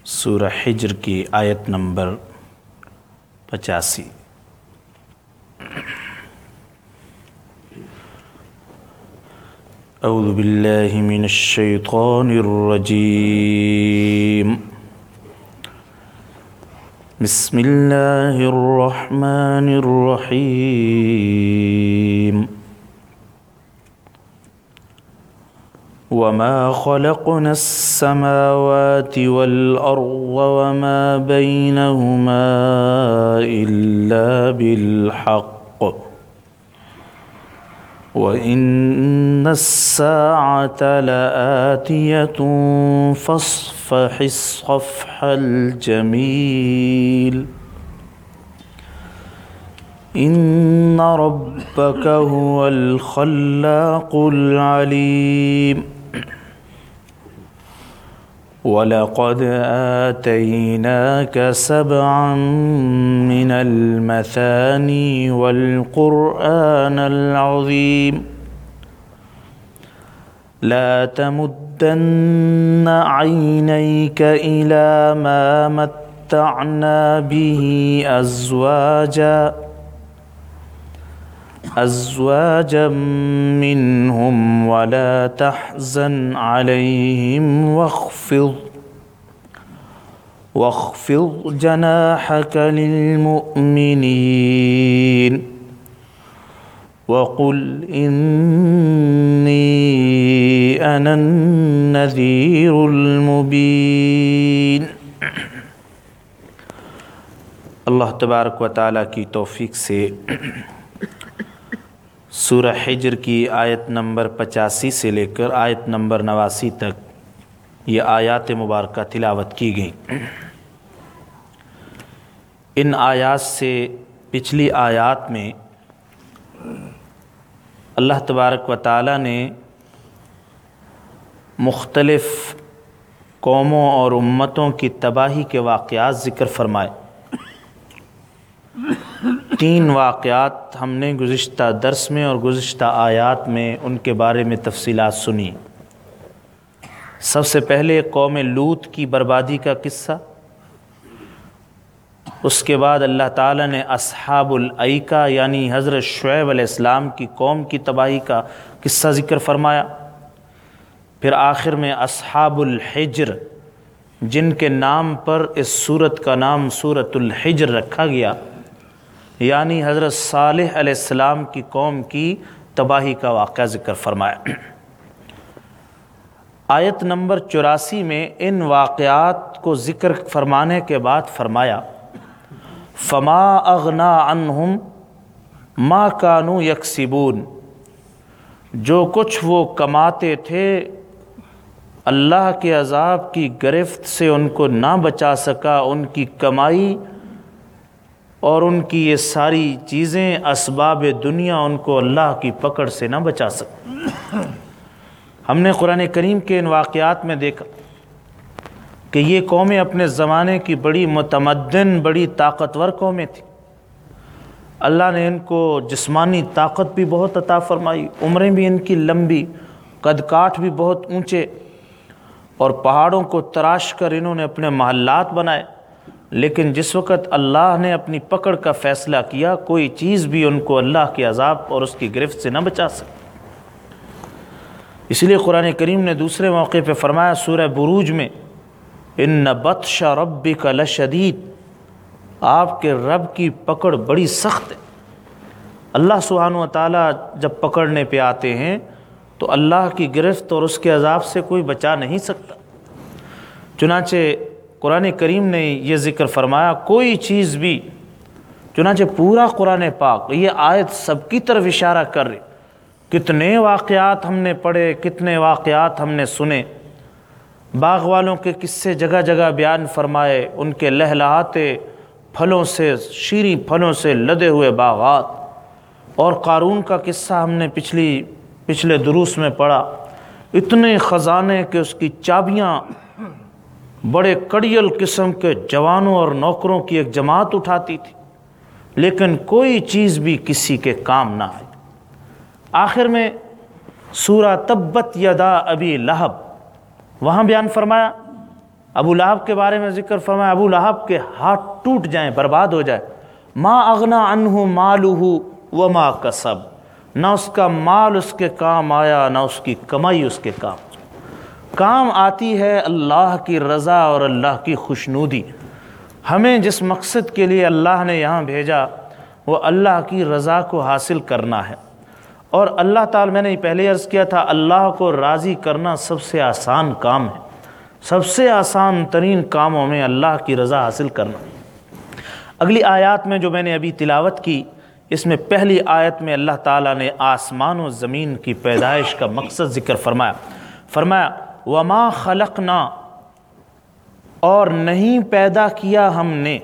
سورہ حجر کی آیت نمبر 85۔ اعوذ باللہ من الشیطان الرجیم، بسم اللہ الرحمن الرحیم۔ وما خلقنا السماوات والأرض وما بينهما إلا بالحق وإن الساعة لآتية فاصفح الصفح الجميل إن ربك هو الخلاق العليم وَلَقَدْ آتَيْنَاكَ سَبْعًا مِّنَ الْمَثَانِي وَالْقُرْآنَ الْعَظِيمَ لَا تَمُدَّنَّ عَيْنَيْكَ إِلَى مَا مَتَّعْنَا بِهِ أزواجا منهم ولا تحزن عليهم واخفض جناحك للمؤمنين وقل إني أنا النذير المبين۔ اللہ تبارک و تعالیٰ کی توفیق سے سورہ حجر کی آیت نمبر 85 سے لے کر آیت نمبر 89 تک یہ آیات مبارکہ تلاوت کی گئیں۔ ان آیات سے پچھلی آیات میں اللہ تبارک و تعالیٰ نے مختلف قوموں اور امتوں کی تباہی کے واقعات ذکر فرمائے۔ 3 واقعات ہم نے گزشتہ درس میں اور گزشتہ آیات میں ان کے بارے میں تفصیلات سنی۔ سب سے پہلے قوم لوط کی بربادی کا قصہ، اس کے بعد اللہ تعالیٰ نے اصحاب الایکہ یعنی حضرت شعیب علیہ السلام کی قوم کی تباہی کا قصہ ذکر فرمایا، پھر آخر میں اصحاب الحجر جن کے نام پر اس سورت کا نام سورۃ الحجر رکھا گیا، یعنی حضرت صالح علیہ السلام کی قوم کی تباہی کا واقعہ ذکر فرمایا۔ آیت نمبر 84 میں ان واقعات کو ذکر فرمانے کے بعد فرمایا فما اغنا عنہم ما کانوا یکسبون، جو کچھ وہ کماتے تھے اللہ کے عذاب کی گرفت سے ان کو نہ بچا سکا، ان کی کمائی اور ان کی یہ ساری چیزیں اسباب دنیا ان کو اللہ کی پکڑ سے نہ بچا سکیں۔ ہم نے قرآن کریم کے ان واقعات میں دیکھا کہ یہ قومیں اپنے زمانے کی بڑی متمدن، بڑی طاقتور قومیں تھیں۔ اللہ نے ان کو جسمانی طاقت بھی بہت عطا فرمائی، عمریں بھی ان کی لمبی، قد کاٹ بھی بہت اونچے، اور پہاڑوں کو تراش کر انہوں نے اپنے محلات بنائے۔ لیکن جس وقت اللہ نے اپنی پکڑ کا فیصلہ کیا، کوئی چیز بھی ان کو اللہ کے عذاب اور اس کی گرفت سے نہ بچا سکے۔ اس لیے قرآن کریم نے دوسرے موقع پہ فرمایا سورہ بروج میں ان بطش ربک لشدید، آپ کے رب کی پکڑ بڑی سخت ہے۔ اللہ سبحانہ و تعالیٰ جب پکڑنے پہ آتے ہیں تو اللہ کی گرفت اور اس کے عذاب سے کوئی بچا نہیں سکتا۔ چنانچہ قرآن کریم نے یہ ذکر فرمایا کوئی چیز بھی، چنانچہ پورا قرآن پاک یہ آیت سب کی طرف اشارہ کر رہی۔ کتنے واقعات ہم نے پڑھے، کتنے واقعات ہم نے سنے، باغ والوں کے قصے جگہ جگہ بیان فرمائے، ان کے لہلہاتے پھلوں سے، شیریں پھلوں سے لدے ہوئے باغات، اور قارون کا قصہ ہم نے پچھلے دروس میں پڑھا۔ اتنے خزانے کہ اس کی چابیاں بڑے کڑیل قسم کے جوانوں اور نوکروں کی ایک جماعت اٹھاتی تھی، لیکن کوئی چیز بھی کسی کے کام نہ آئی۔ آخر میں سورہ تبت یدا ابی لہب، وہاں بیان فرمایا ابو لہب کے بارے میں ذکر فرمایا ابو لہب کے ہاتھ ٹوٹ جائیں، برباد ہو جائے، ما اغنا عنہ مالہ وما کسب، نہ اس کا مال اس کے کام آیا نہ اس کی کمائی اس کے کام آتی ہے اللہ کی رضا اور اللہ کی خوشنودی۔ ہمیں جس مقصد کے لیے اللہ نے یہاں بھیجا وہ اللہ کی رضا کو حاصل کرنا ہے، اور اللہ تعالی، میں نے پہلے عرض کیا تھا، اللہ کو راضی کرنا سب سے آسان کام ہے، سب سے آسان ترین کاموں میں اللہ کی رضا حاصل کرنا۔ اگلی آیات میں جو میں نے ابھی تلاوت کی، اس میں پہلی آیت میں اللہ تعالیٰ نے آسمان و زمین کی پیدائش کا مقصد ذکر فرمایا وما خلقنا، اور نہیں پیدا کیا ہم نے،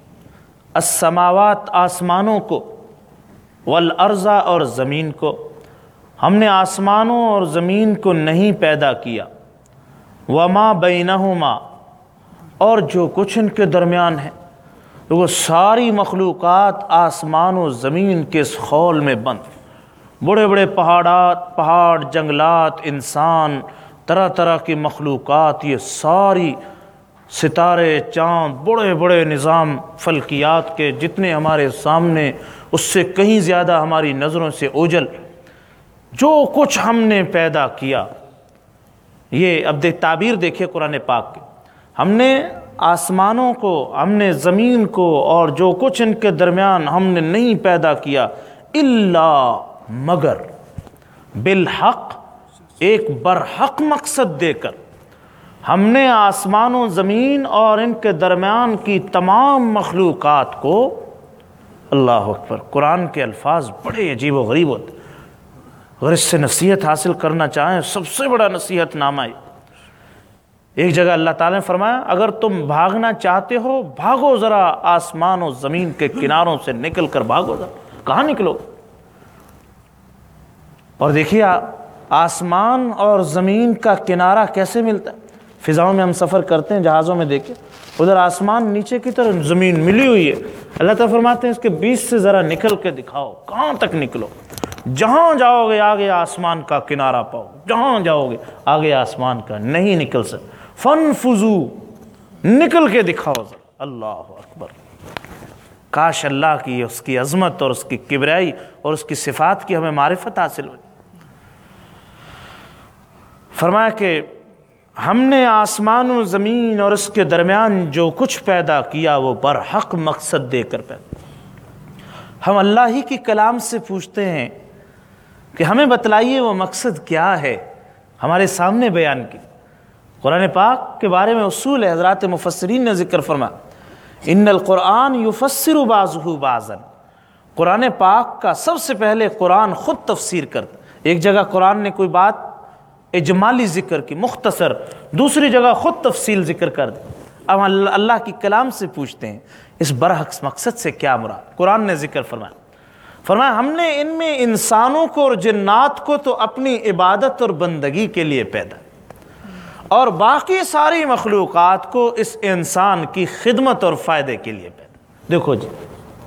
السماوات آسمانوں کو، والارض اور زمین کو، ہم نے آسمانوں اور زمین کو نہیں پیدا کیا، وما بینہما، اور جو کچھ ان کے درمیان ہے، وہ ساری مخلوقات آسمان و زمین کے اس خول میں بند، بڑے بڑے پہاڑ، جنگلات، انسان، طرح طرح کی مخلوقات، یہ ساری ستارے، چاند، بڑے بڑے نظام فلکیات کے جتنے ہمارے سامنے، اس سے کہیں زیادہ ہماری نظروں سے اوجھل جو کچھ ہم نے پیدا کیا، یہ اب تعبیر دیکھیے قرآن پاک کے، ہم نے آسمانوں کو، ہم نے زمین کو، اور جو کچھ ان کے درمیان ہم نے نہیں پیدا کیا الا مگر بالحق، ایک برحق مقصد دے کر ہم نے آسمان و زمین اور ان کے درمیان کی تمام مخلوقات کو، اللہ اکبر، قرآن کے الفاظ بڑے عجیب و غریب ہوتے، اگر اس سے نصیحت حاصل کرنا چاہیں سب سے بڑا نصیحت نامہ ہے۔ ایک جگہ اللہ تعالیٰ نے فرمایا اگر تم بھاگنا چاہتے ہو بھاگو ذرا آسمان و زمین کے کناروں سے نکل کر بھاگو ذرا، کہاں نکلو؟ اور دیکھیے آسمان اور زمین کا کنارہ کیسے ملتا ہے؟ فضاؤں میں ہم سفر کرتے ہیں، جہازوں میں دیکھیں، ادھر آسمان نیچے کی طرف، زمین ملی ہوئی ہے، اللہ تعالیٰ فرماتے ہیں اس کے بیچ سے ذرا نکل کے دکھاؤ، کہاں تک نکلو؟ جہاں جاؤ گے آگے آسمان کا کنارہ پاؤ، جہاں جاؤ گے آگے آسمان کا، نہیں نکل سکتے، فنفذو، نکل کے دکھاؤ ذرا، اللہ اکبر۔ کاش اللہ کی، اس کی عظمت اور اس کی کبریائی اور اس کی صفات کی ہمیں معرفت حاصل ہو۔ فرمایا کہ ہم نے آسمان و زمین اور اس کے درمیان جو کچھ پیدا کیا وہ برحق مقصد دے کر پیدا۔ ہم اللہ ہی کی کلام سے پوچھتے ہیں کہ ہمیں بتلائیے وہ مقصد کیا ہے، ہمارے سامنے بیان کی۔ قرآن پاک کے بارے میں اصول ہے، حضرات مفسرین نے ذکر فرمایا ان القرآن یفسر بعضہ بعضا، قرآن پاک کا سب سے پہلے قرآن خود تفسیر کرتا۔ ایک جگہ قرآن نے کوئی بات اجمالی ذکر کی، مختصر، دوسری جگہ خود تفصیل ذکر کر دی۔ اب اللہ کی کلام سے پوچھتے ہیں اس برحق مقصد سے کیا مراد؟ قرآن نے ذکر فرمایا ہم نے ان میں انسانوں کو اور جنات کو تو اپنی عبادت اور بندگی کے لیے پیدا، اور باقی ساری مخلوقات کو اس انسان کی خدمت اور فائدے کے لیے پیدا۔ دیکھو جی،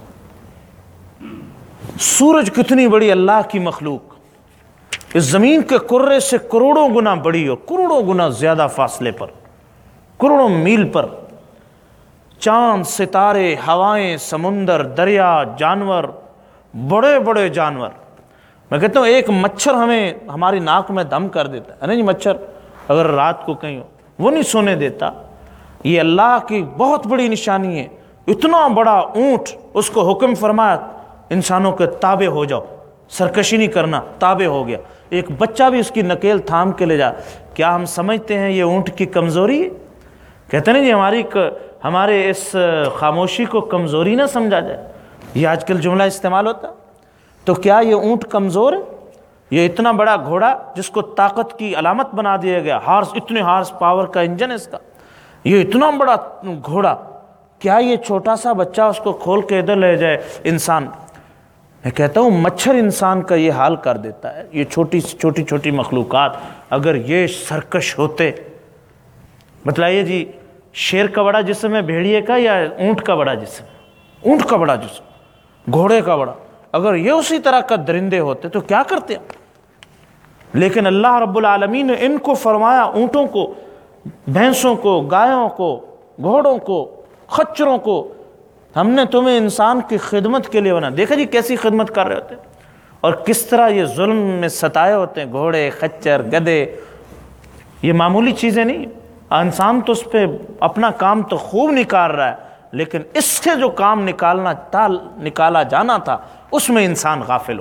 سورج کتنی بڑی اللہ کی مخلوق، اس زمین کے کرے سے کروڑوں گنا بڑی اور کروڑوں گنا زیادہ فاصلے پر، کروڑوں میل پر، چاند، ستارے، ہوائیں، سمندر، دریا، جانور، بڑے بڑے جانور۔ میں کہتا ہوں ایک مچھر ہمیں ہماری ناک میں دم کر دیتا ہے نا جی، مچھر اگر رات کو کہیں وہ نہیں سونے دیتا، یہ اللہ کی بہت بڑی نشانی ہے۔ اتنا بڑا اونٹ، اس کو حکم فرمایا انسانوں کے تابع ہو جاؤ، سرکشی نہیں کرنا، تابع ہو گیا، ایک بچہ بھی اس کی نکیل تھام کے لے جا۔ کیا ہم سمجھتے ہیں یہ اونٹ کی کمزوری ہے؟ کہتے ہیں جی ہمارے اس خاموشی کو کمزوری نہ سمجھا جائے، یہ آج کل جملہ استعمال ہوتا، تو کیا یہ اونٹ کمزور ہے؟ یہ اتنا بڑا گھوڑا جس کو طاقت کی علامت بنا دیا گیا، اتنے ہارس پاور کا انجن ہے اس کا، یہ اتنا بڑا گھوڑا، کیا یہ چھوٹا سا بچہ اس کو کھول کے ادھر لے جائے انسان؟ میں کہتا ہوں مچھر انسان کا یہ حال کر دیتا ہے۔ یہ چھوٹی چھوٹی مخلوقات اگر یہ سرکش ہوتے، بتلائیے جی، شیر کا بڑا جسم ہے بھیڑیے کا یا اونٹ کا بڑا جسم؟ اونٹ کا بڑا جسم، گھوڑے کا بڑا، اگر یہ اسی طرح کا درندے ہوتے تو کیا کرتے ہیں؟ لیکن اللہ رب العالمین نے ان کو فرمایا، اونٹوں کو بھینسوں کو، گایوں کو، گھوڑوں کو، خچروں کو، ہم نے تمہیں انسان کی خدمت کے لیے بنا۔ دیکھا جی کیسی خدمت کر رہے ہوتے ہیں، اور کس طرح یہ ظلم میں ستائے ہوتے ہیں، گھوڑے، خچر، گدھے، یہ معمولی چیزیں نہیں۔ انسان تو اس پہ اپنا کام تو خوب نکال رہا ہے، لیکن اس سے جو کام نکالا جانا تھا اس میں انسان غافل ہو۔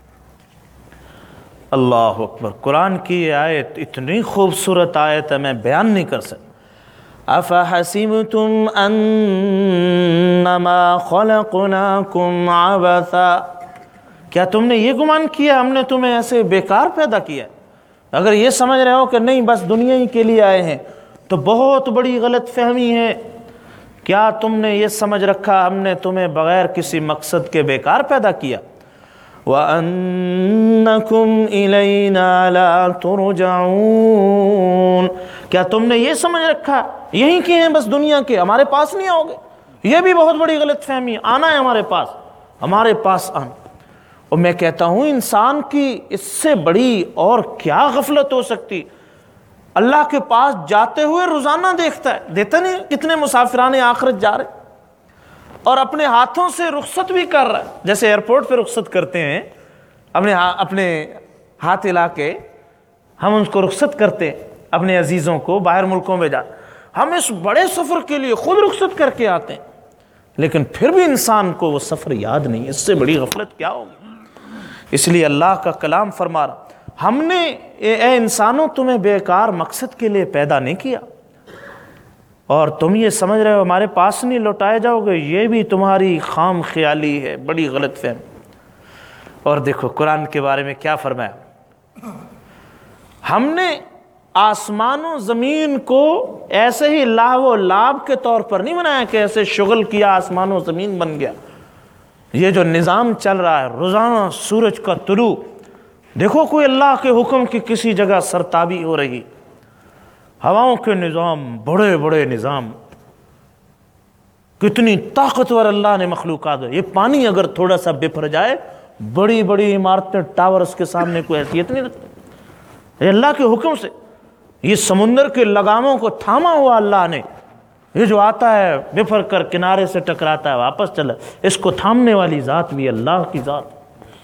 اللہ اکبر۔ قرآن کی یہ آیت اتنی خوبصورت آیت ہے، میں بیان نہیں کر سکتا۔ أَفَحَسِبْتُمْ أَنَّمَا خَلَقْنَاكُمْ عَبَثًا، کیا تم نے یہ گمان کیا ہم نے تمہیں ایسے بیکار پیدا کیا؟ اگر یہ سمجھ رہے ہو کہ نہیں بس دنیا ہی کے لیے آئے ہیں تو بہت بڑی غلط فہمی ہے۔ کیا تم نے یہ سمجھ رکھا ہم نے تمہیں بغیر کسی مقصد کے بیکار پیدا کیا؟ وَأَنَّكُمْ إِلَيْنَا لَا تُرْجَعُونَ، کیا تم نے یہ سمجھ رکھا یہیں کے ہیں بس دنیا کے، ہمارے پاس نہیں آؤ گے؟ یہ بھی بہت بڑی غلط فہمی ہے۔ آنا ہے ہمارے پاس آنا۔ اور میں کہتا ہوں انسان کی اس سے بڑی اور کیا غفلت ہو سکتی؟ اللہ کے پاس جاتے ہوئے روزانہ دیکھتا ہے، دیتا نہیں کتنے مسافران آخرت جا رہے، اور اپنے ہاتھوں سے رخصت بھی کر رہا ہے، جیسے ایئرپورٹ پہ رخصت کرتے ہیں اپنے ہاتھ ہلا کے، ہم ان کو رخصت کرتے ہیں اپنے عزیزوں کو باہر ملکوں میں جا، ہم اس بڑے سفر کے لیے خود رخصت کر کے آتے ہیں، لیکن پھر بھی انسان کو وہ سفر یاد نہیں۔ اس سے بڑی غفلت کیا ہوگی؟ اس لیے اللہ کا کلام فرما رہا ہم نے اے انسانوں تمہیں بیکار مقصد کے لیے پیدا نہیں کیا، اور تم یہ سمجھ رہے ہو ہمارے پاس نہیں لوٹائے جاؤ گے، یہ بھی تمہاری خام خیالی ہے، بڑی غلط فہمی۔ اور دیکھو قرآن کے بارے میں کیا فرمایا، ہم نے آسمان و زمین کو ایسے ہی لاو و لاب کے طور پر نہیں بنایا کہ ایسے شغل کیا آسمان و زمین بن گیا۔ یہ جو نظام چل رہا ہے روزانہ سورج کا طلوع، دیکھو کوئی اللہ کے حکم کی کسی جگہ سرتابی ہو رہی، ہواؤں کے نظام، بڑے بڑے نظام، کتنی طاقتور اللہ نے مخلوقات ہے۔ یہ پانی اگر تھوڑا سا بپھر جائے، بڑی بڑی عمارتیں، ٹاورز کے سامنے کوئی حیثیت نہیں رکھتے، یہ اللہ کے حکم سے۔ یہ سمندر کے لگاموں کو تھاما ہوا اللہ نے، یہ جو آتا ہے بفر کر کنارے سے ٹکراتا ہے واپس چلا، اس کو تھامنے والی ذات بھی اللہ کی ذات۔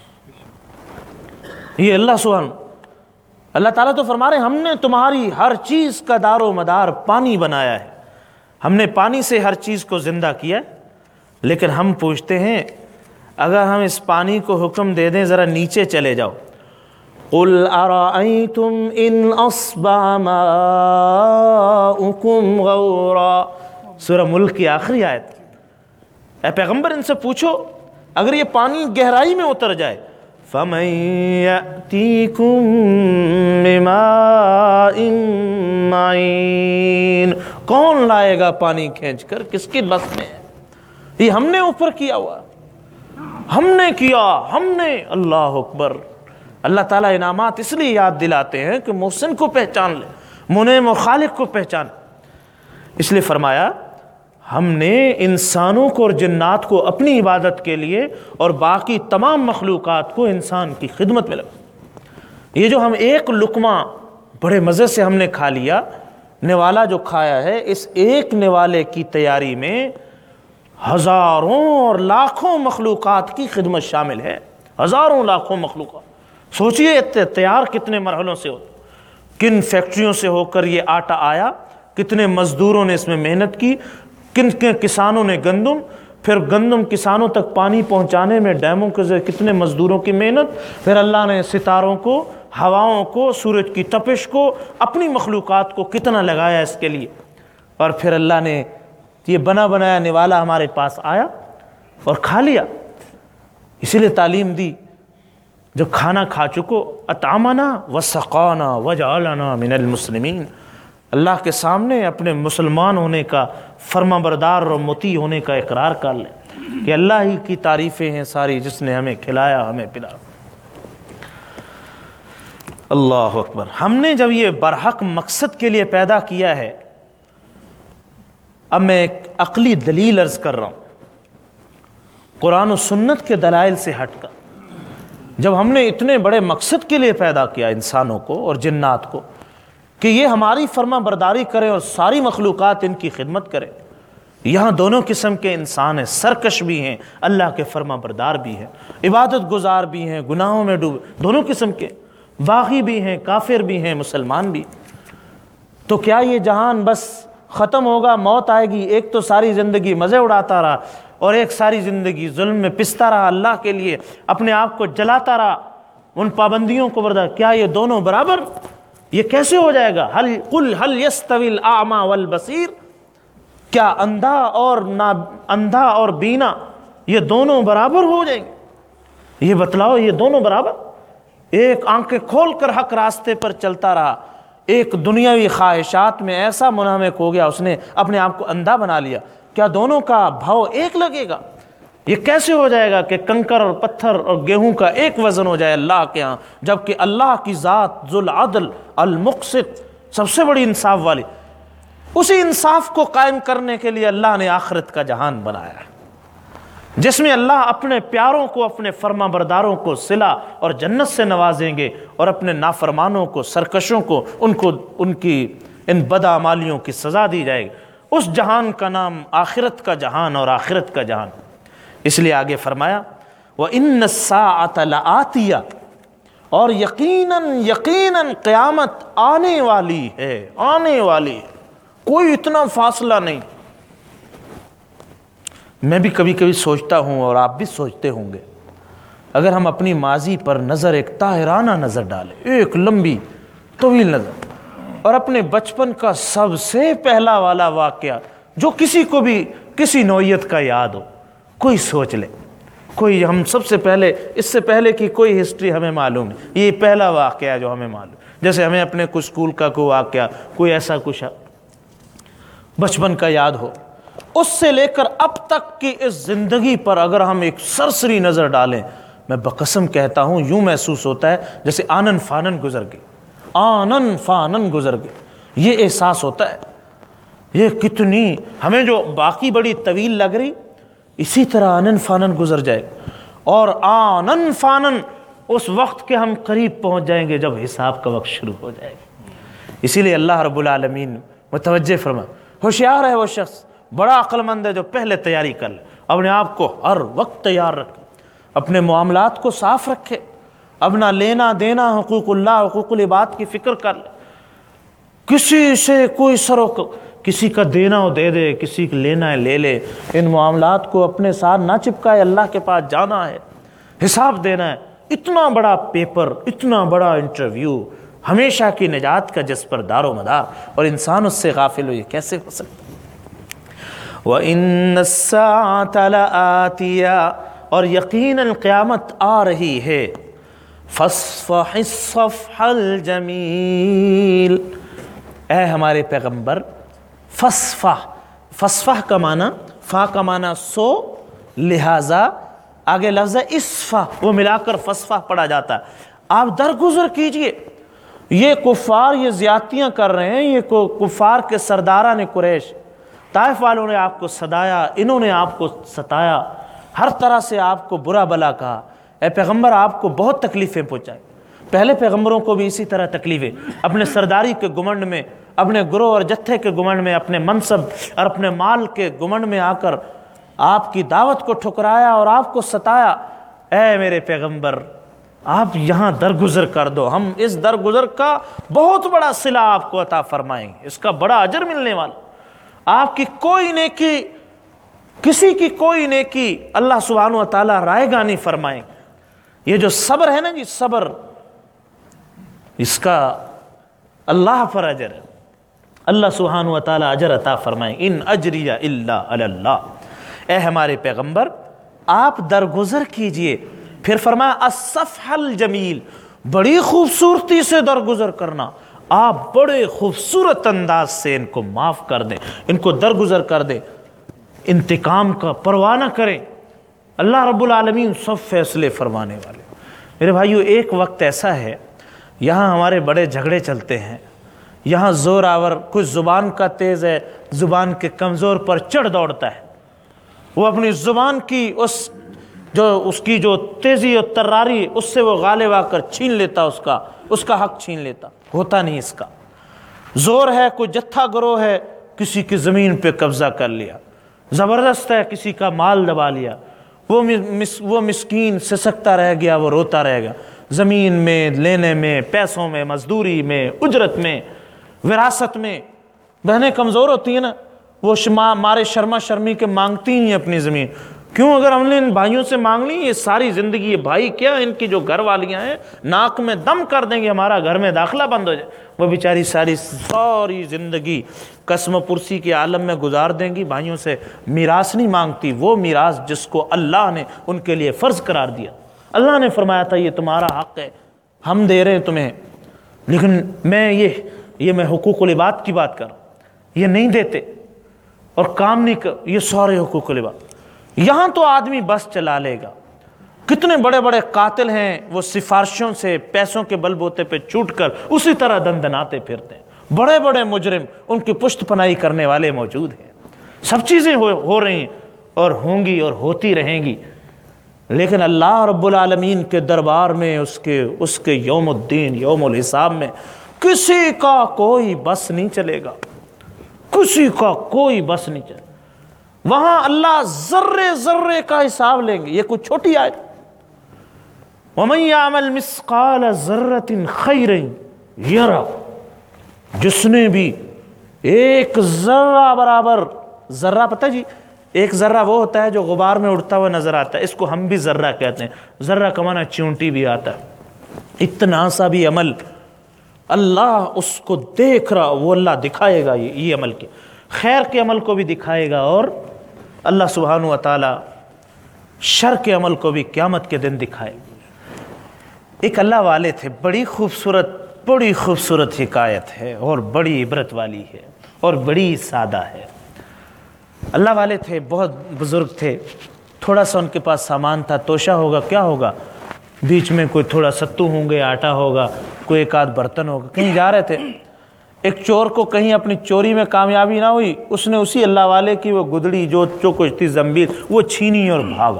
یہ اللہ سبحانہ، اللہ تعالیٰ تو فرما رہے ہیں ہم نے تمہاری ہر چیز کا دار و مدار پانی بنایا ہے، ہم نے پانی سے ہر چیز کو زندہ کیا۔ لیکن ہم پوچھتے ہیں اگر ہم اس پانی کو حکم دے دیں ذرا نیچے چلے جاؤ، قُلْ أَرَأَيْتُمْ إِنْ أَصْبَحَ مَاؤُكُمْ غَوْرًا، سورہ ملک کی آخری آیت۔ اے پیغمبر ان سے پوچھو اگر یہ پانی گہرائی میں اتر جائے، فَمَن يَأْتِيكُم بِمَاءٍ مَّعِينٍ، کون لائے گا پانی کھینچ کر، کس کی بس میں ہے؟ یہ ہم نے اوپر کیا ہوا، ہم نے کیا، ہم نے۔ اللہ اکبر۔ اللہ تعالیٰ انعامات اس لیے یاد دلاتے ہیں کہ محسن کو پہچان لے، منعم و خالق کو پہچان۔ اس لیے فرمایا ہم نے انسانوں کو اور جنات کو اپنی عبادت کے لیے اور باقی تمام مخلوقات کو انسان کی خدمت میں لگا۔ یہ جو ہم ایک لقمہ بڑے مزے سے ہم نے کھا لیا، نوالا جو کھایا ہے، اس ایک نوالے کی تیاری میں ہزاروں اور لاکھوں مخلوقات کی خدمت شامل ہے، ہزاروں لاکھوں مخلوقات۔ سوچئے تیار کتنے مرحلوں سے ہو، کن فیکٹریوں سے ہو کر یہ آٹا آیا، کتنے مزدوروں نے اس میں محنت کی، کن کسانوں نے گندم، پھر گندم کسانوں تک پانی پہنچانے میں ڈیموں کے ذریعے کتنے مزدوروں کی محنت، پھر اللہ نے ستاروں کو، ہواؤں کو، سورج کی تپش کو، اپنی مخلوقات کو کتنا لگایا اس کے لیے، اور پھر اللہ نے یہ بنا بنایا نوالا ہمارے پاس آیا اور کھا لیا۔ اسی لیے تعلیم دی جو کھانا کھا چکو، اطعمنا وسقانا وجعلنا من المسلمین، اللہ کے سامنے اپنے مسلمان ہونے کا، فرما بردار اور مطیع ہونے کا اقرار کر لیں کہ اللہ ہی کی تعریفیں ہیں ساری، جس نے ہمیں کھلایا، ہمیں پلایا۔ اللہ اکبر۔ ہم نے جب یہ برحق مقصد کے لیے پیدا کیا ہے، اب میں ایک عقلی دلیل عرض کر رہا ہوں، قرآن و سنت کے دلائل سے ہٹ کر، جب ہم نے اتنے بڑے مقصد کے لیے پیدا کیا انسانوں کو اور جنات کو، کہ یہ ہماری فرما برداری کریں اور ساری مخلوقات ان کی خدمت کریں۔ یہاں دونوں قسم کے انسان ہیں، سرکش بھی ہیں، اللہ کے فرما بردار بھی ہیں، عبادت گزار بھی ہیں، گناہوں میں ڈوبے، دونوں قسم کے، باغی بھی ہیں، کافر بھی ہیں، مسلمان بھی۔ تو کیا یہ جہان بس ختم ہوگا، موت آئے گی، ایک تو ساری زندگی مزے اڑاتا رہا اور ایک ساری زندگی ظلم میں پستا رہا، اللہ کے لیے اپنے آپ کو جلاتا رہا، ان پابندیوں کو برداشت، کیا یہ دونوں برابر؟ یہ کیسے ہو جائے گا؟ قل هل يستوي الاعمى والبصیر، کیا اندھا اور بینا یہ دونوں برابر ہو جائیں گے؟ یہ بتلاؤ، یہ دونوں برابر؟ ایک آنکھیں کھول کر حق راستے پر چلتا رہا، ایک دنیاوی خواہشات میں ایسا منہمک ہو گیا، اس نے اپنے آپ کو اندھا بنا لیا، کیا دونوں کا بھاؤ ایک لگے گا؟ یہ کیسے ہو جائے گا کہ کنکر اور پتھر اور گیہوں کا ایک وزن ہو جائے اللہ کے ہاں، جبکہ اللہ کی ذات ذو العدل المقسط، سب سے بڑی انصاف والی، اسی انصاف کو قائم کرنے کے لیے اللہ نے آخرت کا جہان بنایا ہے، جس میں اللہ اپنے پیاروں کو، اپنے فرما برداروں کو صلہ اور جنت سے نوازیں گے، اور اپنے نافرمانوں کو، سرکشوں کو ان کی ان بدعمالیوں کی سزا دی جائے گی۔ اس جہان کا نام آخرت کا جہان اور آخرت کا جہان۔ اس لیے آگے فرمایا وَإِنَّ السَّاعَةَ لَآتِيَةٌ، اور یقیناً قیامت آنے والی ہے، آنے والی ہے، کوئی اتنا فاصلہ نہیں۔ میں بھی کبھی کبھی سوچتا ہوں اور آپ بھی سوچتے ہوں گے، اگر ہم اپنی ماضی پر نظر، ایک طاہرانہ نظر ڈالیں، ایک لمبی طویل نظر، اور اپنے بچپن کا سب سے پہلا والا واقعہ جو کسی کو بھی کسی نوعیت کا یاد ہو، کوئی سوچ لے، کوئی ہم سب سے پہلے، اس سے پہلے کی کوئی ہسٹری ہمیں معلوم ہے، یہ پہلا واقعہ ہے جو ہمیں معلوم، جیسے ہمیں اپنے کچھ اسکول کا کوئی واقعہ، کوئی ایسا کچھ بچپن کا یاد ہو، اس سے لے کر اب تک کی اس زندگی پر اگر ہم ایک سرسری نظر ڈالیں، میں بقسم کہتا ہوں یوں محسوس ہوتا ہے جیسے آنن فانن گزر گئے، آنن فانن گزر گئے، یہ احساس ہوتا ہے۔ یہ کتنی ہمیں جو باقی بڑی طویل لگ رہی، اسی طرح آنن فانن گزر جائے، اور آنن فانن اس وقت کے ہم قریب پہنچ جائیں گے جب حساب کا وقت شروع ہو جائے گا۔ اسی لیے اللہ رب العالمین متوجہ فرما، ہوشیار ہے وہ شخص، بڑا عقل مند ہے جو پہلے تیاری کر لے، اپنے آپ کو ہر وقت تیار رکھے، اپنے معاملات کو صاف رکھے، اپنا لینا دینا، حقوق اللہ، حقوق العباد کی فکر کر لے، کسی سے کوئی کسی کا دینا ہو دے دے، کسی کا لینا ہے لے لے، ان معاملات کو اپنے ساتھ نہ چپکائے، اللہ کے پاس جانا ہے، حساب دینا ہے۔ اتنا بڑا پیپر، اتنا بڑا انٹرویو، ہمیشہ کی نجات کا جس پر دار و مدار، اور انسان اس سے غافل ہو، یہ کیسے ہو سکتا؟ وَإِنَّ السَّاعَةَ لَآتِيَةٌ، اور یقیناً قیامت آ رہی ہے، فَاصْفَحِ الصَّفْحَ الْجَمِيلَ، اے ہمارے پیغمبر، فصفح کا معنی، فا کا معنی سو، لہذا آگے لفظ ہے اسفا، وہ ملا کر فصفح پڑھا جاتا ہے، آپ درگزر کیجئے۔ یہ کفار یہ زیادتیاں کر رہے ہیں، یہ کفار کے سرداران قریش، طائف والوں نے آپ کو صدایا، انہوں نے آپ کو ستایا، ہر طرح سے آپ کو برا بلا کہا، اے پیغمبر آپ کو بہت تکلیفیں پہنچائیں۔ پہلے پیغمبروں کو بھی اسی طرح تکلیفیں، اپنے سرداری کے گمنڈ میں، اپنے گروہ اور جتھے کے گمنڈ میں، اپنے منصب اور اپنے مال کے گمنڈ میں آ کر آپ کی دعوت کو ٹھکرایا اور آپ کو ستایا۔ اے میرے پیغمبر آپ یہاں درگزر کر دو، ہم اس درگزر کا بہت بڑا صلہ آپ کو عطا فرمائیں گے، اس کا بڑا اجر ملنے والا۔ آپ کی کوئی نیکی، کسی کی کوئی نیکی اللہ سبحانہ و تعالیٰ رائے گا نہیں فرمائیں گے۔ یہ جو صبر ہے نا جی، صبر، اس کا اللہ پر اجر ہے، اللہ سبحانہ و تعالیٰ اجر عطا فرمائیں، ان اجریہ الا علی اللہ۔ اے ہمارے پیغمبر آپ درگزر کیجئے، پھر فرمایا الصفح الجمیل، بڑی خوبصورتی سے درگزر کرنا، آپ بڑے خوبصورت انداز سے ان کو معاف کر دیں، ان کو درگزر کر دیں، انتقام کا پرواہ نہ کریں۔ اللہ رب العالمین سب فیصلے فرمانے والے۔ میرے بھائیو، ایک وقت ایسا ہے یہاں ہمارے بڑے جھگڑے چلتے ہیں، یہاں زور آور، کچھ زبان کا تیز ہے، زبان کے کمزور پر چڑھ دوڑتا ہے، وہ اپنی زبان کی اس کی جو تیزی اور تراری، اس سے وہ غالب آ کر چھین لیتا، اس کا حق چھین لیتا، ہوتا نہیں اس کا۔ زور ہے، کوئی جتھا گروہ ہے، کسی کی زمین پہ قبضہ کر لیا، زبردست ہے، کسی کا مال دبا لیا، وہ مسکین سسکتا رہ گیا، وہ روتا رہ گیا، زمین میں، لینے میں، پیسوں میں، مزدوری میں، اجرت میں، وراثت میں۔ بہنیں کمزور ہوتی ہیں نا، وہ مارے شرما شرمی کے مانگتی ہی اپنی زمین۔ کیوں؟ اگر ہم نے ان بھائیوں سے مانگ لی، یہ ساری زندگی، یہ بھائی کیا ان کی جو گھر والیاں ہیں ناک میں دم کر دیں گے، ہمارا گھر میں داخلہ بند ہو جائے۔ وہ بیچاری ساری زندگی قسم پرسی کے عالم میں گزار دیں گی، بھائیوں سے میراث نہیں مانگتی، وہ میراث جس کو اللہ نے ان کے لیے فرض قرار دیا۔ اللہ نے فرمایا تھا یہ تمہارا حق ہے، ہم دے رہے ہیں تمہیں، لیکن میں حقوق العباد کی بات کر رہا ہوں، یہ نہیں دیتے اور کام نہیں کر، یہ سارے حقوق العباد۔ یہاں تو آدمی بس چلا لے گا، کتنے بڑے بڑے قاتل ہیں، وہ سفارشوں سے پیسوں کے بل بوتے پہ چھوٹ کر اسی طرح دندناتے پھرتے ہیں، بڑے بڑے مجرم، ان کی پشت پناہی کرنے والے موجود ہیں، سب چیزیں ہو رہی ہیں اور ہوں گی اور ہوتی رہیں گی، لیکن اللہ رب العالمین کے دربار میں، اس کے یوم الدین، یوم الحساب میں کسی کا کوئی بس نہیں چلے گا، کسی کا کوئی بس نہیں چلے گا۔ وہاں اللہ ذرے ذرے کا حساب لیں گے۔ یہ کوئی چھوٹی آیت، وَمَن يَعْمَلْ مِثْقَالَ ذَرَّةٍ خَيْرٍ يَرَهُ، جس نے بھی ایک ذرہ برابر، ذرہ پتہ جی، ایک ذرہ وہ ہوتا ہے جو غبار میں اڑتا ہوا نظر آتا ہے، اس کو ہم بھی ذرہ کہتے ہیں، ذرہ کا معنی چونٹی بھی آتا ہے۔ اتنا سا بھی عمل اللہ اس کو دیکھ رہا، وہ اللہ دکھائے گا، یہ عمل کے خیر کے عمل کو بھی دکھائے گا، اور اللہ سبحانہ و تعالی شر کے عمل کو بھی قیامت کے دن دکھائے گا۔ ایک اللہ والے تھے، بڑی خوبصورت حکایت ہے اور بڑی عبرت والی ہے اور بڑی سادہ ہے۔ اللہ والے تھے، بہت بزرگ تھے، تھوڑا سا ان کے پاس سامان تھا، توشہ ہوگا، کیا ہوگا، بیچ میں کوئی تھوڑا ستو ہوں گے، آٹا ہوگا، کوئی ایک آدھ برتن ہوگا، کہیں جا رہے تھے، ایک چور کو کہیں اپنی چوری میں کامیابی نہ ہوئی، اس نے اسی اللہ والے کی وہ گدڑی جو کچھ تھی، زنبیل، وہ چھینی اور بھاگا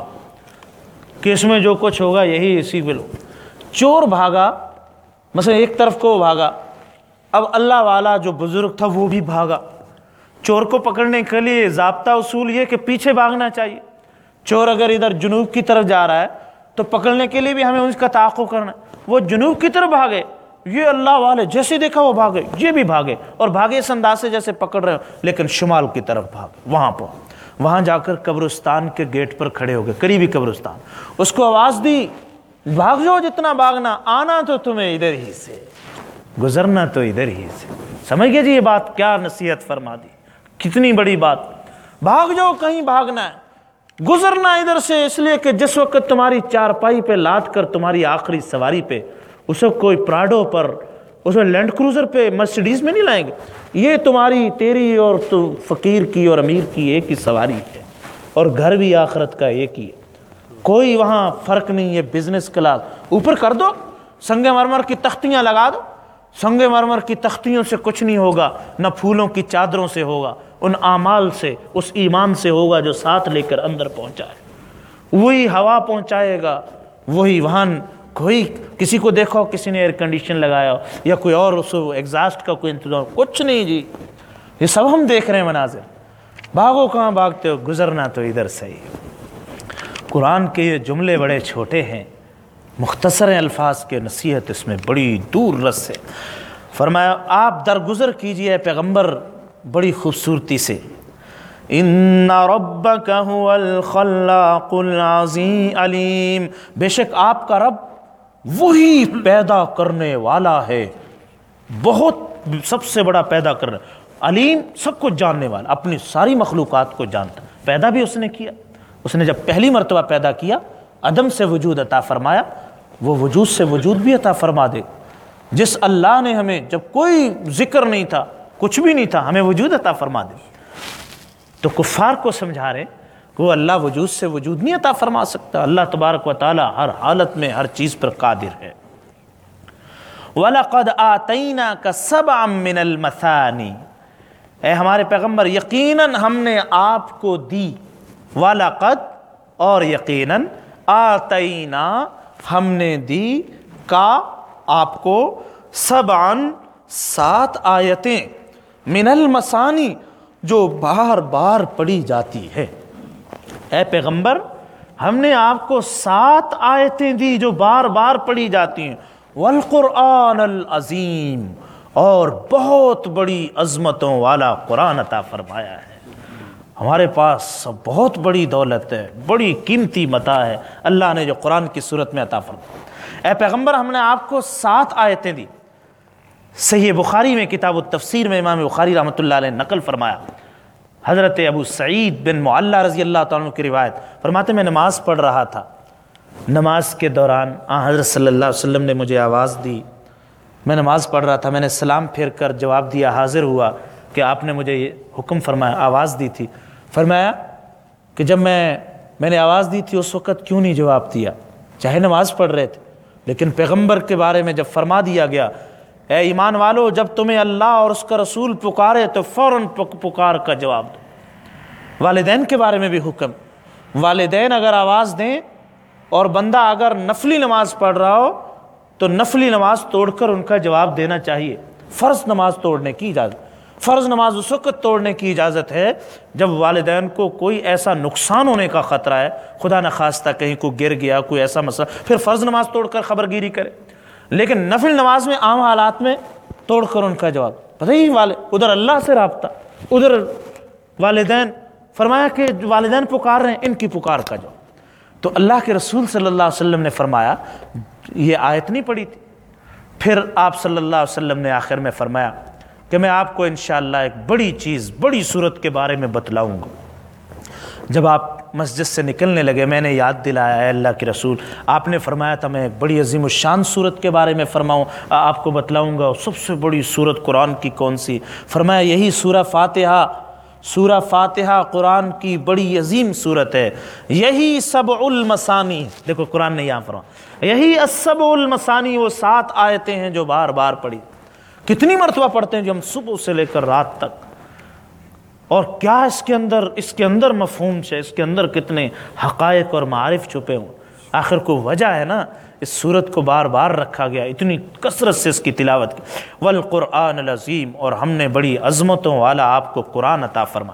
کہ اس میں جو کچھ ہوگا یہی اسی پہ لو۔ چور بھاگا، مثلا ایک طرف کو بھاگا، اب اللہ والا جو بزرگ تھا وہ بھی بھاگا۔ چور کو پکڑنے کے لیے ضابطہ اصول یہ کہ پیچھے بھاگنا چاہیے، چور اگر ادھر جنوب کی طرف جا رہا ہے تو پکڑنے کے لیے بھی ہمیں اس کا تعاقب کرنا ہے۔ وہ جنوب کی طرف بھاگے، یہ اللہ والے جیسے دیکھا وہ بھاگے، یہ بھی بھاگے، اور بھاگے اس انداز سے جیسے پکڑ رہے ہو، لیکن شمال کی طرف بھاگے۔ وہاں جا کر قبرستان کے گیٹ پر کھڑے ہو گئے، قریبی قبرستان، اس کو آواز دی، بھاگ جاؤ جتنا بھاگنا، آنا تو تمہیں ادھر ہی سے، گزرنا تو ادھر ہی سے۔ سمجھ گئے جی یہ بات کیا نصیحت فرما دی، کتنی بڑی بات۔ بھاگ جاؤ، کہیں بھاگنا ہے، گزرنا ادھر سے، اس لیے کہ جس وقت تمہاری چارپائی پہ لاد کر تمہاری آخری سواری پہ، اس وقت کوئی پراڈو پر، اس میں لینڈ کروزر پہ، مرسیڈیز میں نہیں لائیں گے، یہ تمہاری، تیری اور تو فقیر کی اور امیر کی ایک ہی سواری ہے، اور گھر بھی آخرت کا ایک ہی ہے، کوئی وہاں فرق نہیں ہے۔ بزنس کلاس اوپر کر دو، سنگ مرمر کی تختیاں لگا دو، سنگ مرمر کی تختیوں سے کچھ نہیں ہوگا، نہ پھولوں کی چادروں سے ہوگا، ان اعمال سے، اس ایمان سے ہوگا جو ساتھ لے کر اندر پہنچائے، وہی ہوا پہنچائے گا، وہی وہاں کوئی کسی کو دیکھو کسی نے ایئر کنڈیشن لگایا ہو یا کوئی اور اس ایگزاسٹ کا کوئی انتظام، کچھ نہیں جی، یہ سب ہم دیکھ رہے ہیں مناظر۔ بھاگو، کہاں بھاگتے ہو، گزرنا تو ادھر سے ہی۔ قرآن کے یہ جملے بڑے چھوٹے ہیں، مختصر الفاظ کے، نصیحت اس میں بڑی دور رس ہے۔ فرمایا آپ درگزر کیجئے پیغمبر بڑی خوبصورتی سے، ان ربک هو الخلاق العلیم، بے شک آپ کا رب وہی پیدا کرنے والا ہے، بہت سب سے بڑا پیدا کرنے، علیم سب کچھ جاننے والا، اپنی ساری مخلوقات کو جانتا، پیدا بھی اس نے کیا، اس نے جب پہلی مرتبہ پیدا کیا، عدم سے وجود عطا فرمایا، وہ وجود سے وجود بھی عطا فرما دے۔ جس اللہ نے ہمیں جب کوئی ذکر نہیں تھا، کچھ بھی نہیں تھا، ہمیں وجود عطا فرما دے، تو کفار کو سمجھا رہے کہ وہ اللہ وجود سے وجود نہیں عطا فرما سکتا، اللہ تبارک و تعالی ہر حالت میں ہر چیز پر قادر ہے۔ وَلَقَدْ آتَيْنَاكَ سَبْعًا مِّنَ الْمَثَانِي، اے ہمارے پیغمبر یقیناً ہم نے آپ کو دی، وَلَقَدْ اور یقیناً، آتَيْنَا ہم نے دی، کا آپ کو، سبعاً 7 آیتیں من المثانی جو بار بار پڑھی جاتی ہے۔ اے پیغمبر ہم نے آپ کو 7 آیتیں دی جو بار بار پڑھی جاتی ہیں، والقرآن العظیم، اور بہت بڑی عظمتوں والا قرآن عطا فرمایا ہے۔ ہمارے پاس بہت بڑی دولت ہے، بڑی قیمتی متاع ہے اللہ نے جو قرآن کی صورت میں عطا فرمایا۔ اے پیغمبر ہم نے آپ کو 7 آیتیں دی۔ صحیح بخاری میں کتاب التفسیر میں امام بخاری رحمۃ اللہ علیہ نقل فرمایا، حضرت ابو سعید بن معلّہ رضی اللہ تعالیٰ عنہ کی روایت، فرماتے میں نماز پڑھ رہا تھا، نماز کے دوران حضرت صلی اللہ علیہ وسلم نے مجھے آواز دی، میں نماز پڑھ رہا تھا، میں نے سلام پھیر کر جواب دیا، حاضر ہوا کہ آپ نے مجھے یہ حکم فرمایا، آواز دی تھی۔ فرمایا کہ جب میں نے آواز دی تھی اس وقت کیوں نہیں جواب دیا، چاہے نماز پڑھ رہے تھے، لیکن پیغمبر کے بارے میں جب فرما دیا گیا اے ایمان والو جب تمہیں اللہ اور اس کا رسول پکارے تو فوراً پکار کا جواب دو۔ والدین کے بارے میں بھی حکم، والدین اگر آواز دیں اور بندہ اگر نفلی نماز پڑھ رہا ہو تو نفلی نماز توڑ کر ان کا جواب دینا چاہیے۔ فرض نماز توڑنے کی اجازت، فرض نماز اس وقت توڑنے کی اجازت ہے جب والدین کو کوئی ایسا نقصان ہونے کا خطرہ ہے، خدا نخواستہ کہیں کو گر گیا، کوئی ایسا مسئلہ، پھر فرض نماز توڑ کر خبرگیری کرے، لیکن نفل نماز میں عام حالات میں توڑ کر ان کا جواب، پتہ ہی ادھر اللہ سے رابطہ، ادھر والدین، فرمایا کہ والدین پکار رہے ہیں، ان کی پکار کا جواب۔ تو اللہ کے رسول صلی اللہ علیہ وسلم نے فرمایا، یہ آیت نہیں پڑھی تھی، پھر آپ صلی اللہ علیہ وسلم نے آخر میں فرمایا کہ میں آپ کو انشاءاللہ ایک بڑی چیز، بڑی صورت کے بارے میں بتلاؤں گا۔ جب آپ مسجد سے نکلنے لگے میں نے یاد دلایا، اے اللہ کے رسول آپ نے فرمایا تھا میں ایک بڑی عظیم الشان صورت کے بارے میں فرماؤں، آپ کو بتلاؤں گا سب سے بڑی صورت قرآن کی کون سی؟ فرمایا یہی سورہ فاتحہ، سورہ فاتحہ قرآن کی بڑی عظیم صورت ہے، یہی سبع المثانی، دیکھو قرآن نے یہاں فرمایا یہی السبع المثانی، وہ 7 آیتیں ہیں جو بار بار پڑھی۔ کتنی مرتبہ پڑھتے ہیں جو ہم صبح سے لے کر رات تک، اور کیا اس کے اندر مفہوم ہے، اس کے اندر کتنے حقائق اور معارف چھپے ہوں۔ آخر کو وجہ ہے نا اس صورت کو بار بار رکھا گیا، اتنی کثرت سے اس کی تلاوت کی۔ والقرآن العظیم، اور ہم نے بڑی عظمتوں والا آپ کو قرآن عطا فرما۔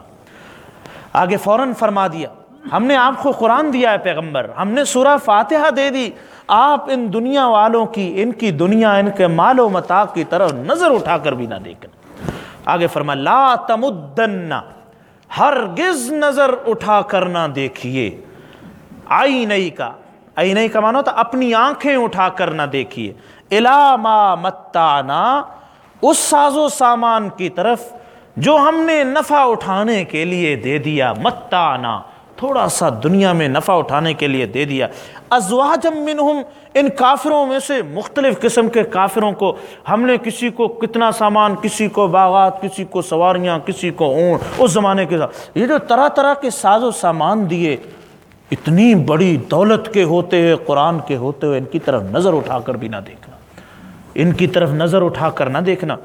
آگے فوراً فرما دیا ہم نے آپ کو قرآن دیا ہے پیغمبر، ہم نے سورہ فاتحہ دے دی، آپ ان دنیا والوں کی، ان کی دنیا، ان کے مال و متاع کی طرف نظر اٹھا کر بھی نہ دیکھنا۔ آگے فرمایا لا تمدن، ہرگز نظر اٹھا کر نہ دیکھیے، عینئی کا معنی ہوتا اپنی آنکھیں اٹھا کر نہ دیکھیے، الی ما متعنا، اس ساز و سامان کی طرف جو ہم نے نفع اٹھانے کے لیے دے دیا، متعنا تھوڑا سا دنیا میں نفع اٹھانے کے لیے دے دیا، ازواجا منہم، ان کافروں میں سے مختلف قسم کے کافروں کو ہم نے، کسی کو کتنا سامان، کسی کو باغات، کسی کو سواریاں، کسی کو اونٹ، اس زمانے کے ساتھ یہ جو طرح طرح کے ساز و سامان دیے، اتنی بڑی دولت کے ہوتے ہوئے، قرآن کے ہوتے ہوئے ان کی طرف نظر اٹھا کر بھی نہ دیکھنا، ان کی طرف نظر اٹھا کر نہ دیکھنا۔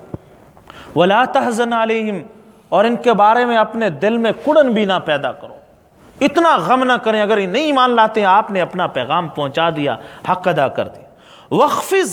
ولا تحزن علیہم، اور ان کے بارے میں اپنے دل میں کڑن بھی نہ پیدا کرو، اتنا غم نہ کریں، اگر یہ نہیں ایمان لاتے ہیں آپ نے اپنا پیغام پہنچا دیا، حق ادا کر دیا۔ وَاخْفِضْ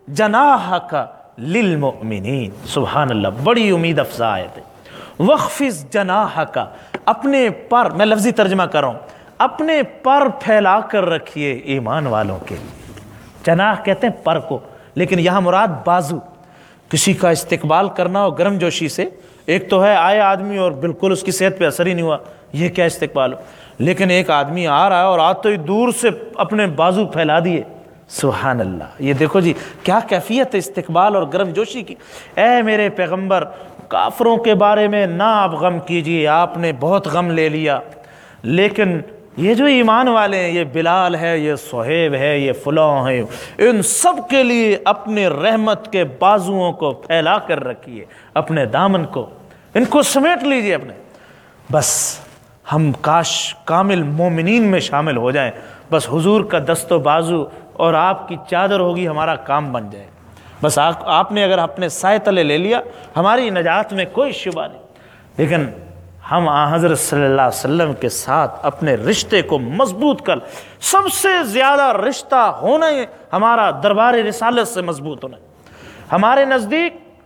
جَنَاحَكَ لِلْمُؤْمِنِينَ، سبحان اللہ، بڑی امید افزا آیت ہے۔ وَاخْفِضْ جَنَاحَكَ، اپنے پر، میں لفظی ترجمہ کر رہا ہوں، اپنے پر پھیلا کر رکھیے ایمان والوں کے لیے۔ جناح کہتے ہیں پر کو، لیکن یہاں مراد بازو، کسی کا استقبال کرنا ہو گرم جوشی سے، ایک تو ہے آئے آدمی اور بالکل اس کی صحت پہ اثر ہی نہیں ہوا، یہ کیا استقبال ہو، لیکن ایک آدمی آ رہا ہے اور آتے ہی دور سے اپنے بازو پھیلا دیے، سبحان اللہ، یہ دیکھو جی کیا کیفیت ہے استقبال اور گرم جوشی کی۔ اے میرے پیغمبر کافروں کے بارے میں نہ آپ غم کیجئے، آپ نے بہت غم لے لیا، لیکن یہ جو ایمان والے ہیں، یہ بلال ہے، یہ صہیب ہے، یہ فلاں ہے، ان سب کے لیے اپنے رحمت کے بازوؤں کو پھیلا کر رکھیے، اپنے دامن کو، ان کو سمیٹ لیجئے اپنے، بس ہم کاش کامل مومنین میں شامل ہو جائیں، بس حضور کا دست و بازو اور آپ کی چادر ہوگی، ہمارا کام بن جائے، بس آپ نے اگر اپنے سائے تلے لے لیا، ہماری نجات میں کوئی شبہ نہیں۔ لیکن ہم حضرت صلی اللہ علیہ وسلم کے ساتھ اپنے رشتے کو مضبوط کر، سب سے زیادہ رشتہ ہونا ہی ہمارا دربار رسالت سے مضبوط ہونا ہے۔ ہمارے نزدیک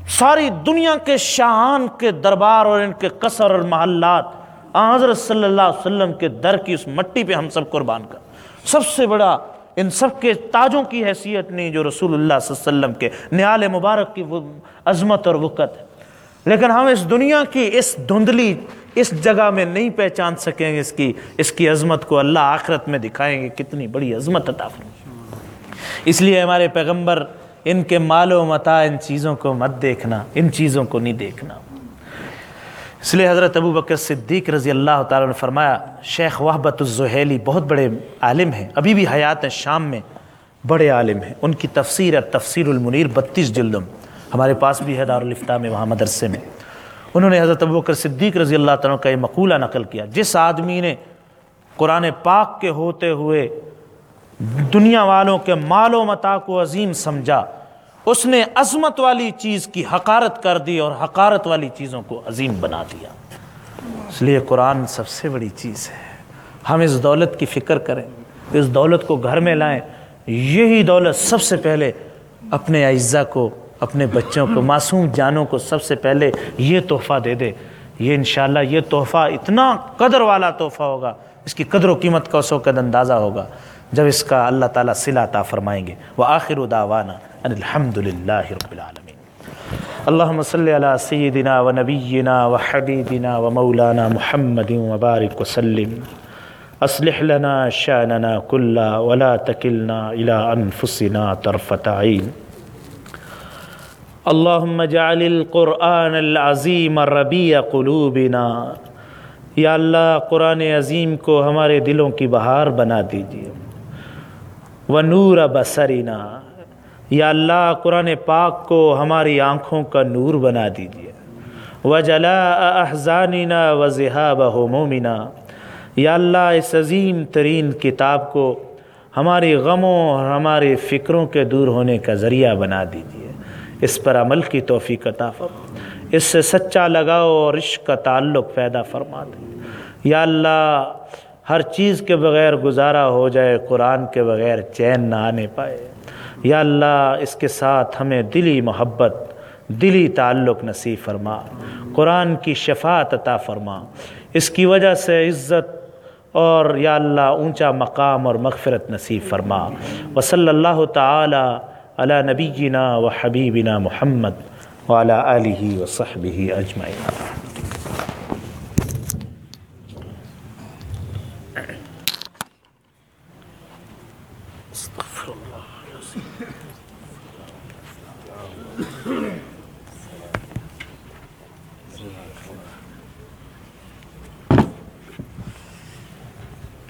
ساری دنیا کے شاہان کے دربار اور ان کے قصر اور محلات حضرت صلی اللہ علیہ وسلم کے در کی اس مٹی پہ ہم سب قربان کر. سب سے بڑا ان سب کے تاجوں کی حیثیت نہیں جو رسول اللہ صلی اللہ علیہ وسلم کے نعال مبارک کی وہ عظمت اور وقت ہے، لیکن ہم اس دنیا کی اس دھندلی اس جگہ میں نہیں پہچان سکیں گے اس کی عظمت کو. اللہ آخرت میں دکھائیں گے کتنی بڑی عظمت عطا فرمائے. اس لیے ہمارے پیغمبر ان کے مال و متاع ان چیزوں کو مت دیکھنا، ان چیزوں کو نہیں دیکھنا. اس لیے حضرت ابو بکر صدیق رضی اللہ تعالیٰ نے فرمایا، شیخ وہبۃ الزہیلی بہت بڑے عالم ہیں، ابھی بھی حیات ہیں، شام میں بڑے عالم ہیں. ان کی تفسیر ہے تفسیر المنیر 32 جلدوں ہمارے پاس بھی ہے دارالفتاح میں، وہاں مدرسے میں. انہوں نے حضرت ابو بکر صدیق رضی اللہ تعالیٰ کا یہ مقولہ نقل کیا، جس آدمی نے قرآن پاک کے ہوتے ہوئے دنیا والوں کے مال و متاع کو عظیم سمجھا، اس نے عظمت والی چیز کی حقارت کر دی اور حقارت والی چیزوں کو عظیم بنا دیا. اس لیے قرآن سب سے بڑی چیز ہے. ہم اس دولت کی فکر کریں، اس دولت کو گھر میں لائیں. یہی دولت سب سے پہلے اپنے اعزاء کو، اپنے بچوں کو، معصوم جانوں کو سب سے پہلے یہ تحفہ دے دے. یہ انشاءاللہ یہ تحفہ اتنا قدر والا تحفہ ہوگا، اس کی قدر و قیمت کا اس وقت اندازہ ہوگا جب اس کا اللہ تعالیٰ صلہ عطا فرمائیں گے. وآخر دعوانا ان الحمد للہ رب العالمین. اللہم صلی علی سیدنا و نبینا و حبیبنا و مولانا محمد وبارک وسلم. اصلح لنا شأننا کلا ولا تکلنا الی انفسنا طرفۃ عین. اللہم اجعل القرآن العظیم ربیع قلوبنا. یا اللہ قرآن عظیم کو ہمارے دلوں کی بہار بنا دیجیے. ونور بصرنا. یا اللہ قرآن پاک کو ہماری آنکھوں کا نور بنا دیجیے. وجلاء احزاننا وذهاب همومنا. یا اللہ اس عظیم ترین کتاب کو ہماری غموں اور ہمارے فکروں کے دور ہونے کا ذریعہ بنا دیجیے. اس پر عمل کی توفیق عطا فرما، اس سے سچا لگاؤ اور عشق کا تعلق پیدا فرما دے. یا اللہ ہر چیز کے بغیر گزارا ہو جائے، قرآن کے بغیر چین نہ آنے پائے. یا اللہ اس کے ساتھ ہمیں دلی محبت، دلی تعلق نصیب فرما. قرآن کی شفاعت عطا فرما، اس کی وجہ سے عزت اور یا اللہ اونچا مقام اور مغفرت نصیب فرما. وصلی اللہ تعالی علی نبینا و حبیبنا محمد وعلی آلہ و صحبہ اجمعین. استغفر اللہ.